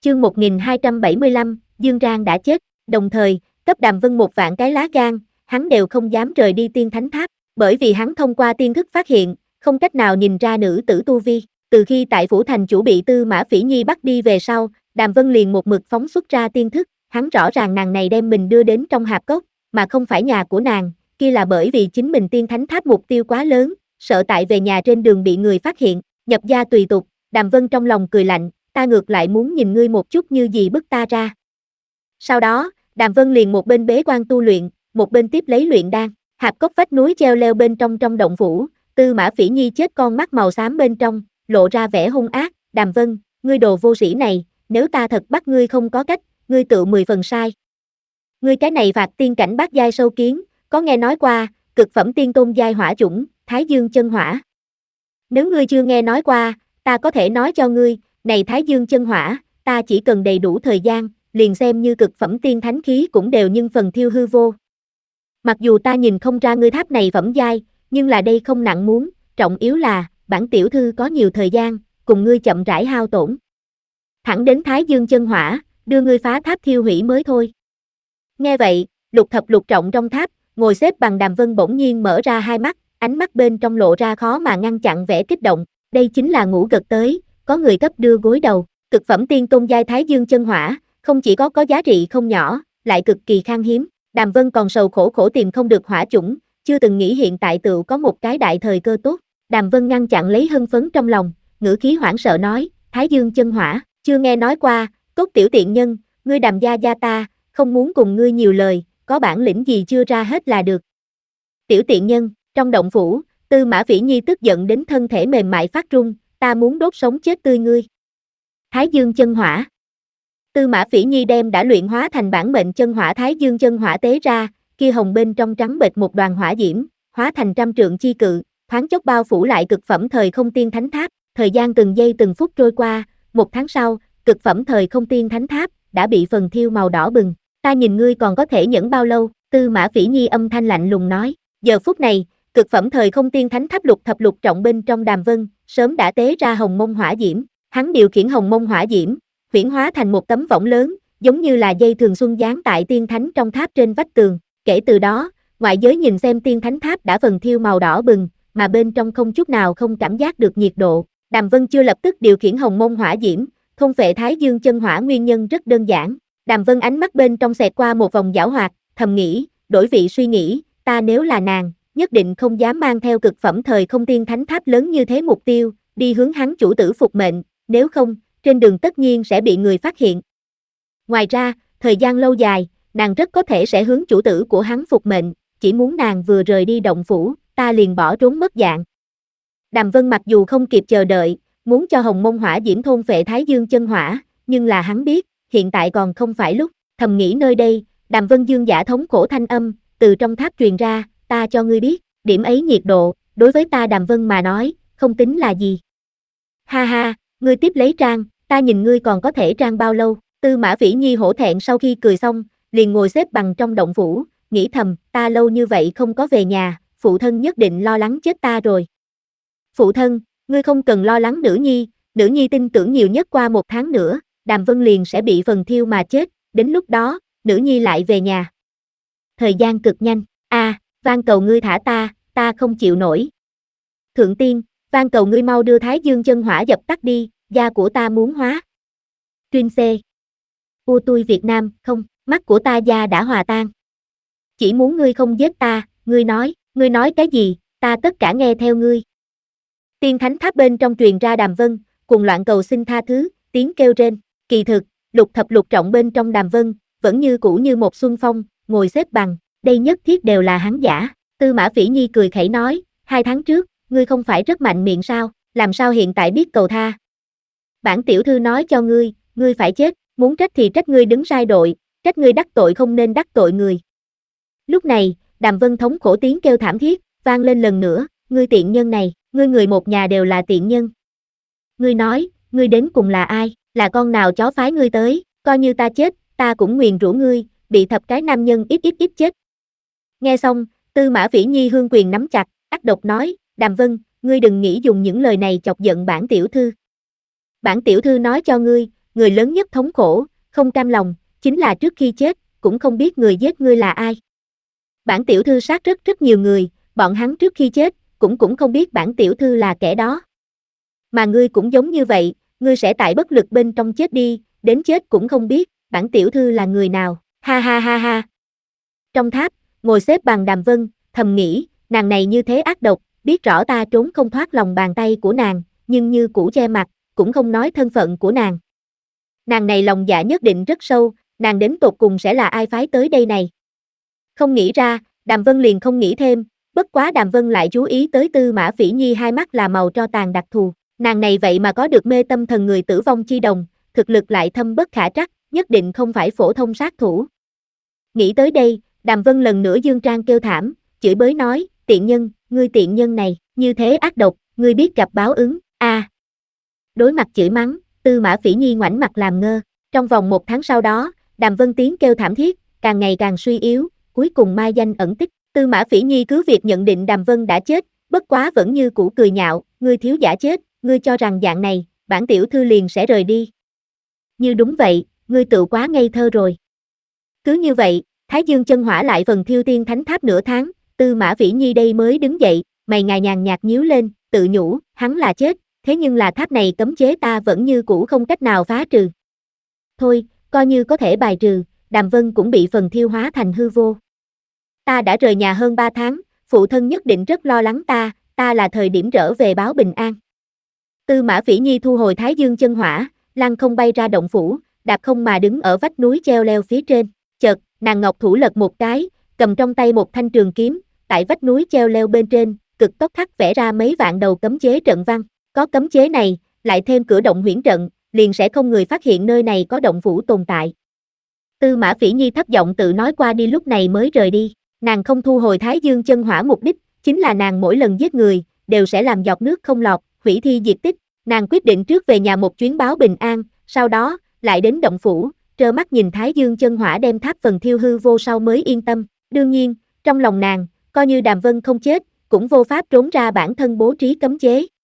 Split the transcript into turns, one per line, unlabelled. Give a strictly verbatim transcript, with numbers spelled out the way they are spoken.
Chương một nghìn hai trăm bảy mươi lăm, Dương Rang đã chết, đồng thời, cấp Đàm Vân một vạn cái lá gan, hắn đều không dám rời đi Tiên Thánh Tháp, bởi vì hắn thông qua tiên thức phát hiện, không cách nào nhìn ra nữ tử tu vi. Từ khi tại phủ thành chủ bị Tư Mã Phỉ Nhi bắt đi về sau, Đàm Vân liền một mực phóng xuất ra tiên thức, hắn rõ ràng nàng này đem mình đưa đến trong hạp cốc, mà không phải nhà của nàng, kia là bởi vì chính mình Tiên Thánh Tháp mục tiêu quá lớn, sợ tại về nhà trên đường bị người phát hiện, nhập gia tùy tục. Đàm Vân trong lòng cười lạnh, ta ngược lại muốn nhìn ngươi một chút như gì bức ta ra. Sau đó, Đàm Vân liền một bên bế quan tu luyện, một bên tiếp lấy luyện đan. Hạp cốc vách núi treo leo bên trong trong động phủ, Tư Mã Phỉ Nhi chết con mắt màu xám bên trong, lộ ra vẻ hung ác. Đàm Vân, ngươi đồ vô sĩ này, nếu ta thật bắt ngươi không có cách, ngươi tự mười phần sai. Ngươi cái này phạt tiên cảnh bát giai sâu kiến, có nghe nói qua, cực phẩm tiên tôn giai hỏa chủng, Thái Dương chân hỏa. Nếu ngươi chưa nghe nói qua, ta có thể nói cho ngươi, này Thái Dương chân hỏa, ta chỉ cần đầy đủ thời gian, liền xem như cực phẩm tiên thánh khí cũng đều nhưng phần thiêu hư vô. Mặc dù ta nhìn không ra ngươi tháp này phẩm giai, nhưng là đây không nặng muốn, trọng yếu là, bản tiểu thư có nhiều thời gian, cùng ngươi chậm rãi hao tổn. Thẳng đến Thái Dương chân hỏa, đưa ngươi phá tháp thiêu hủy mới thôi. Nghe vậy, lục thập lục trọng trong tháp, ngồi xếp bằng Đàm Vân bỗng nhiên mở ra hai mắt, ánh mắt bên trong lộ ra khó mà ngăn chặn vẻ kích động, đây chính là ngũ gật tới, có người cấp đưa gối đầu, cực phẩm tiên tôn giai Thái Dương chân hỏa, không chỉ có có giá trị không nhỏ, lại cực kỳ khan hiếm. Đàm Vân còn sầu khổ khổ tìm không được hỏa chủng, chưa từng nghĩ hiện tại tựu có một cái đại thời cơ tốt. Đàm Vân ngăn chặn lấy hưng phấn trong lòng, ngữ khí hoảng sợ nói, Thái Dương chân hỏa, chưa nghe nói qua, tốt tiểu tiện nhân, ngươi Đàm gia gia ta, không muốn cùng ngươi nhiều lời, có bản lĩnh gì chưa ra hết là được. Tiểu tiện nhân, trong động phủ, Tư Mã Phỉ Nhi tức giận đến thân thể mềm mại phát run, ta muốn đốt sống chết tươi ngươi. Thái Dương chân hỏa. Tư Mã Phỉ Nhi đem đã luyện hóa thành bản mệnh chân hỏa Thái Dương chân hỏa tế ra, kia hồng bên trong trắng bệch một đoàn hỏa diễm, hóa thành trăm trượng chi cự, thoáng chốc bao phủ lại cực phẩm thời không tiên thánh tháp. Thời gian từng giây từng phút trôi qua, một tháng sau, cực phẩm thời không tiên thánh tháp đã bị phần thiêu màu đỏ bừng. Ta nhìn ngươi còn có thể nhẫn bao lâu? Tư Mã Phỉ Nhi âm thanh lạnh lùng nói. Giờ phút này, cực phẩm thời không tiên thánh tháp lục thập lục trọng bên trong Đàm Vân, sớm đã tế ra hồng mông hỏa diễm, hắn điều khiển hồng mông hỏa diễm, huyễn hóa thành một tấm võng lớn, giống như là dây thường xuân dán tại tiên thánh trong tháp trên vách tường. Kể từ đó, ngoại giới nhìn xem tiên thánh tháp đã phần thiêu màu đỏ bừng, mà bên trong không chút nào không cảm giác được nhiệt độ. Đàm Vân chưa lập tức điều khiển hồng mông hỏa diễm, thôn phệ Thái Dương chân hỏa nguyên nhân rất đơn giản. Đàm Vân ánh mắt bên trong xẹt qua một vòng giảo hoạt, thầm nghĩ, đổi vị suy nghĩ, ta nếu là nàng, nhất định không dám mang theo cực phẩm thời không tiên thánh tháp lớn như thế mục tiêu, đi hướng hắn chủ tử phục mệnh, nếu không, trên đường tất nhiên sẽ bị người phát hiện. Ngoài ra, thời gian lâu dài, nàng rất có thể sẽ hướng chủ tử của hắn phục mệnh, chỉ muốn nàng vừa rời đi động phủ, ta liền bỏ trốn mất dạng. Đàm Vân mặc dù không kịp chờ đợi, muốn cho hồng mông hỏa diễm thôn phệ Thái Dương chân hỏa, nhưng là hắn biết, hiện tại còn không phải lúc, thầm nghĩ nơi đây, Đàm Vân dương giả thống khổ thanh âm, từ trong tháp truyền ra, ta cho ngươi biết, điểm ấy nhiệt độ, đối với ta Đàm Vân mà nói, không tính là gì. Ha ha, ngươi tiếp lấy trang, ta nhìn ngươi còn có thể trang bao lâu? Tư Mã Phỉ Nhi hổ thẹn sau khi cười xong, liền ngồi xếp bằng trong động phủ, nghĩ thầm, ta lâu như vậy không có về nhà, phụ thân nhất định lo lắng chết ta rồi. Phụ thân, ngươi không cần lo lắng nữ nhi, nữ nhi tin tưởng nhiều nhất qua một tháng nữa, Đàm Vân liền sẽ bị phần thiêu mà chết, đến lúc đó, nữ nhi lại về nhà. Thời gian cực nhanh, a, à, van cầu ngươi thả ta, ta không chịu nổi. Thượng tiên, van cầu ngươi mau đưa Thái Dương chân hỏa dập tắt đi, da của ta muốn hóa. Tuyên C. U tui Việt Nam, không, mắt của ta da đã hòa tan. Chỉ muốn ngươi không giết ta, ngươi nói, ngươi nói cái gì, ta tất cả nghe theo ngươi. Tiên thánh tháp bên trong truyền ra Đàm Vân, cùng loạn cầu xin tha thứ, tiếng kêu rên. Kỳ thực, lục thập lục trọng bên trong Đàm Vân, vẫn như cũ như một xuân phong, ngồi xếp bằng, đây nhất thiết đều là hắn giả. Tư Mã Phỉ Nhi cười khẩy nói, hai tháng trước, ngươi không phải rất mạnh miệng sao, làm sao hiện tại biết cầu tha. Bản tiểu thư nói cho ngươi, ngươi phải chết, muốn trách thì trách ngươi đứng sai đội, trách ngươi đắc tội không nên đắc tội người. Lúc này, Đàm Vân thống khổ tiếng kêu thảm thiết, vang lên lần nữa, ngươi tiện nhân này, ngươi người một nhà đều là tiện nhân. Ngươi nói, ngươi đến cùng là ai, là con nào chó phái ngươi tới, coi như ta chết, ta cũng nguyền rủa ngươi, bị thập cái nam nhân ít ít ít chết. Nghe xong, Tư Mã Phỉ Nhi hương quyền nắm chặt, ác độc nói, Đàm Vân, ngươi đừng nghĩ dùng những lời này chọc giận bản tiểu thư. Bản tiểu thư nói cho ngươi, người lớn nhất thống khổ, không cam lòng, chính là trước khi chết, cũng không biết người giết ngươi là ai. Bản tiểu thư sát rất rất nhiều người, bọn hắn trước khi chết, cũng cũng không biết bản tiểu thư là kẻ đó. Mà ngươi cũng giống như vậy, ngươi sẽ tại bất lực bên trong chết đi, đến chết cũng không biết, bản tiểu thư là người nào, ha ha ha ha. Trong tháp, ngồi xếp bằng Đàm Vân, thầm nghĩ, nàng này như thế ác độc, biết rõ ta trốn không thoát lòng bàn tay của nàng, nhưng như cũ che mặt, cũng không nói thân phận của nàng. Nàng này lòng dạ nhất định rất sâu, nàng đến tột cùng sẽ là ai phái tới đây này. Không nghĩ ra, Đàm Vân liền không nghĩ thêm, bất quá Đàm Vân lại chú ý tới Tư Mã Phỉ Nhi hai mắt là màu tro tàn đặc thù, nàng này vậy mà có được mê tâm thần người tử vong chi đồng, thực lực lại thâm bất khả trắc, nhất định không phải phổ thông sát thủ. Nghĩ tới đây, Đàm Vân lần nữa dương trang kêu thảm, chửi bới nói, tiện nhân, ngươi tiện nhân này, như thế ác độc, ngươi biết gặp báo ứng, a. À. Đối mặt chửi mắng, Tư Mã Phỉ Nhi ngoảnh mặt làm ngơ, trong vòng một tháng sau đó, Đàm Vân tiếng kêu thảm thiết, càng ngày càng suy yếu, cuối cùng mai danh ẩn tích, Tư Mã Phỉ Nhi cứ việc nhận định Đàm Vân đã chết, bất quá vẫn như cũ cười nhạo, ngươi thiếu giả chết, ngươi cho rằng dạng này, bản tiểu thư liền sẽ rời đi. Như đúng vậy, ngươi tự quá ngây thơ rồi. Cứ như vậy, Thái Dương chân hỏa lại phần thiêu tiên thánh tháp nửa tháng, Tư Mã Phỉ Nhi đây mới đứng dậy, mày ngài nhàn nhạt nhíu lên, tự nhủ, hắn là chết, thế nhưng là tháp này cấm chế ta vẫn như cũ không cách nào phá trừ. Thôi, coi như có thể bài trừ, Đàm Vân cũng bị phần thiêu hóa thành hư vô. Ta đã rời nhà hơn ba tháng, phụ thân nhất định rất lo lắng ta, ta là thời điểm trở về báo bình an. Tư Mã Phỉ Nhi thu hồi Thái Dương chân hỏa, lăng không bay ra động phủ, đạp không mà đứng ở vách núi treo leo phía trên, chợt, nàng ngọc thủ lật một cái, cầm trong tay một thanh trường kiếm, tại vách núi treo leo bên trên, cực tốc khắc vẽ ra mấy vạn đầu cấm chế trận văn, có cấm chế này, lại thêm cửa động huyễn trận, liền sẽ không người phát hiện nơi này có động phủ tồn tại. Tư Mã Phỉ Nhi thấp giọng tự nói qua đi lúc này mới rời đi, nàng không thu hồi Thái Dương chân hỏa mục đích, chính là nàng mỗi lần giết người, đều sẽ làm giọt nước không lọt, hủy thi diệt tích, nàng quyết định trước về nhà một chuyến báo bình an, sau đó, lại đến động phủ, trơ mắt nhìn Thái Dương chân hỏa đem tháp phần thiêu hư vô sau mới yên tâm, đương nhiên, trong lòng nàng, coi như Đàm Vân không chết, cũng vô pháp trốn ra bản thân bố trí cấm chế.